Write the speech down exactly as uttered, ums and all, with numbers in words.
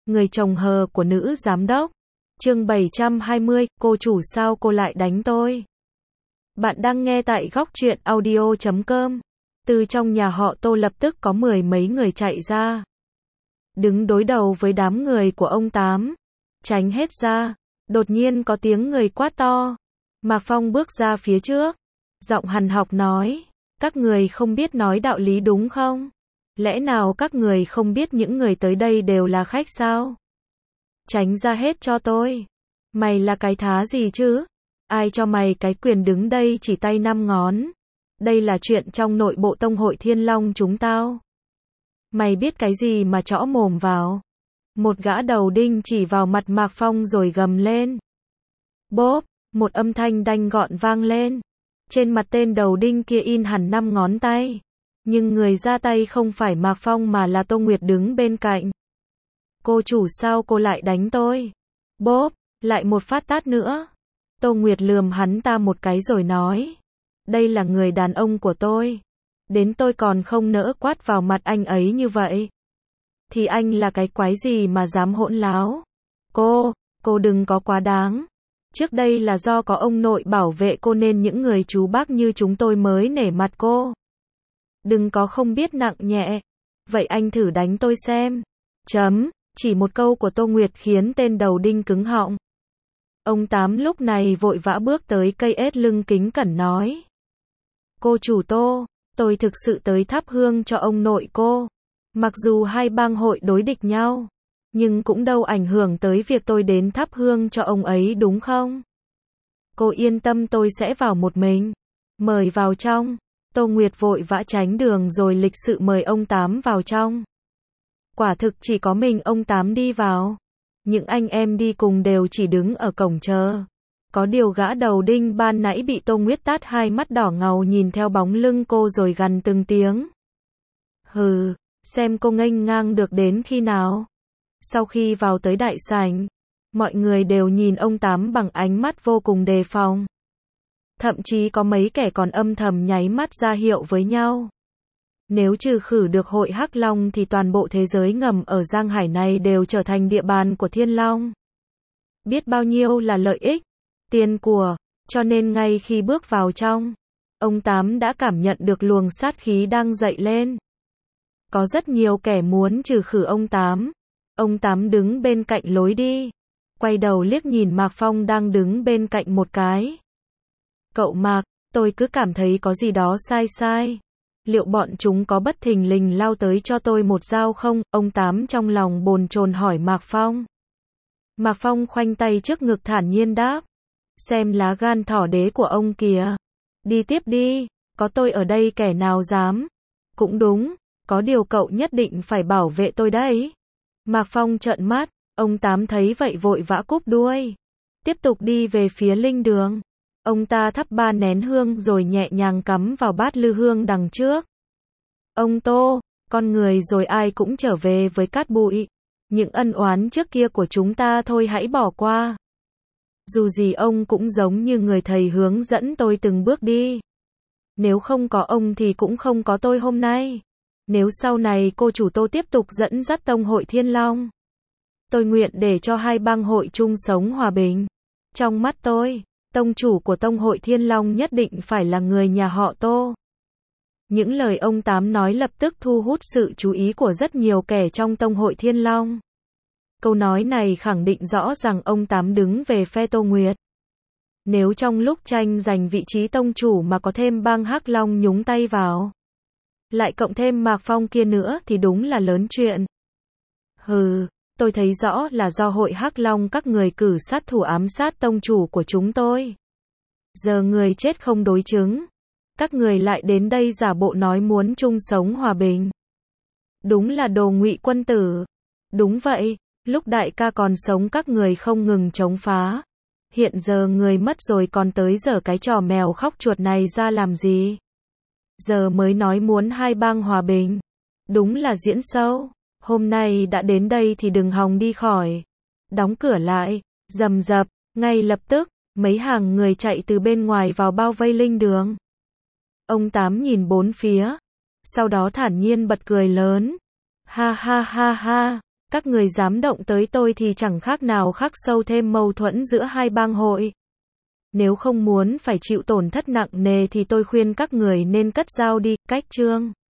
Người chồng hờ của nữ giám đốc. Chương bảy trăm hai mươi, cô chủ sao cô lại đánh tôi? Bạn đang nghe tại góc truyện audio chấm com. Từ trong nhà họ Tô lập tức có mười mấy người chạy ra. Đứng đối đầu với đám người của ông Tám. Tránh hết ra. Đột nhiên có tiếng người quát to. Mạc Phong bước ra phía trước. Giọng hằn học nói. Các người không biết nói đạo lý đúng không? Lẽ nào các người không biết những người tới đây đều là khách sao? Tránh ra hết cho tôi. Mày là cái thá gì chứ? Ai cho mày cái quyền đứng đây chỉ tay năm ngón? Đây là chuyện trong nội bộ tông hội Thiên Long chúng tao. Mày biết cái gì mà chõ mồm vào? Một gã đầu đinh chỉ vào mặt Mạc Phong rồi gầm lên. Bốp, một âm thanh đanh gọn vang lên. Trên mặt tên đầu đinh kia in hẳn năm ngón tay. Nhưng người ra tay không phải Mạc Phong mà là Tô Nguyệt đứng bên cạnh. Cô chủ sao cô lại đánh tôi? Bốp, lại một phát tát nữa. Tô Nguyệt lườm hắn ta một cái rồi nói. Đây là người đàn ông của tôi. Đến tôi còn không nỡ quát vào mặt anh ấy như vậy. Thì anh là cái quái gì mà dám hỗn láo? Cô, cô đừng có quá đáng. Trước đây là do có ông nội bảo vệ cô nên những người chú bác như chúng tôi mới nể mặt cô. Đừng có không biết nặng nhẹ. Vậy anh thử đánh tôi xem. Chấm, chỉ một câu của Tô Nguyệt khiến tên đầu đinh cứng họng. Ông Tám lúc này vội vã bước tới cây ếch lưng kính cẩn nói. Cô chủ Tô, tôi thực sự tới thắp hương cho ông nội cô. Mặc dù hai bang hội đối địch nhau, nhưng cũng đâu ảnh hưởng tới việc tôi đến thắp hương cho ông ấy đúng không? Cô yên tâm tôi sẽ vào một mình. Mời vào trong. Tô Nguyệt vội vã tránh đường rồi lịch sự mời ông Tám vào trong. Quả thực chỉ có mình ông Tám đi vào. Những anh em đi cùng đều chỉ đứng ở cổng chờ. Có điều gã đầu đinh ban nãy bị Tô Nguyệt tát hai mắt đỏ ngầu nhìn theo bóng lưng cô rồi gằn từng tiếng. Hừ, xem cô nghênh ngang được đến khi nào. Sau khi vào tới đại sảnh, mọi người đều nhìn ông Tám bằng ánh mắt vô cùng đề phòng. Thậm chí có mấy kẻ còn âm thầm nháy mắt ra hiệu với nhau. Nếu trừ khử được hội Hắc Long thì toàn bộ thế giới ngầm ở Giang Hải này đều trở thành địa bàn của Thiên Long. Biết bao nhiêu là lợi ích, tiền của, cho nên ngay khi bước vào trong, ông Tám đã cảm nhận được luồng sát khí đang dậy lên. Có rất nhiều kẻ muốn trừ khử ông Tám. Ông Tám đứng bên cạnh lối đi, quay đầu liếc nhìn Mạc Phong đang đứng bên cạnh một cái. Cậu Mạc, tôi cứ cảm thấy có gì đó sai sai. Liệu bọn chúng có bất thình lình lao tới cho tôi một dao không? Ông Tám trong lòng bồn chồn hỏi Mạc Phong. Mạc Phong khoanh tay trước ngực thản nhiên đáp. Xem lá gan thỏ đế của ông kìa. Đi tiếp đi, có tôi ở đây kẻ nào dám. Cũng đúng, có điều cậu nhất định phải bảo vệ tôi đấy. Mạc Phong trợn mắt, ông Tám thấy vậy vội vã cúp đuôi. Tiếp tục đi về phía linh đường. Ông ta thắp ba nén hương rồi nhẹ nhàng cắm vào bát lư hương đằng trước. Ông Tô, con người rồi ai cũng trở về với cát bụi. Những ân oán trước kia của chúng ta thôi hãy bỏ qua. Dù gì ông cũng giống như người thầy hướng dẫn tôi từng bước đi. Nếu không có ông thì cũng không có tôi hôm nay. Nếu sau này cô chủ Tô tiếp tục dẫn dắt tông hội Thiên Long, tôi nguyện để cho hai bang hội chung sống hòa bình. Trong mắt tôi, tông chủ của tông hội Thiên Long nhất định phải là người nhà họ Tô. Những lời ông Tám nói lập tức thu hút sự chú ý của rất nhiều kẻ trong tông hội Thiên Long. Câu nói này khẳng định rõ rằng ông Tám đứng về phe Tô Nguyệt. Nếu trong lúc tranh giành vị trí tông chủ mà có thêm bang Hắc Long nhúng tay vào, lại cộng thêm Mạc Phong kia nữa thì đúng là lớn chuyện. Hừ, tôi thấy rõ là do hội Hắc Long các người cử sát thủ ám sát tông chủ của chúng tôi. Giờ người chết không đối chứng. Các người lại đến đây giả bộ nói muốn chung sống hòa bình. Đúng là đồ ngụy quân tử. Đúng vậy, lúc đại ca còn sống các người không ngừng chống phá. Hiện giờ người mất rồi còn tới giờ cái trò mèo khóc chuột này ra làm gì? Giờ mới nói muốn hai bang hòa bình. Đúng là diễn sâu. Hôm nay đã đến đây thì đừng hòng đi khỏi. Đóng cửa lại, rầm rập, ngay lập tức, mấy hàng người chạy từ bên ngoài vào bao vây linh đường. Ông Tám nhìn bốn phía, sau đó thản nhiên bật cười lớn. Ha ha ha ha, Các người dám động tới tôi thì chẳng khác nào khắc sâu thêm mâu thuẫn giữa hai bang hội. Nếu không muốn phải chịu tổn thất nặng nề thì tôi khuyên các người nên cất dao đi, cách chương.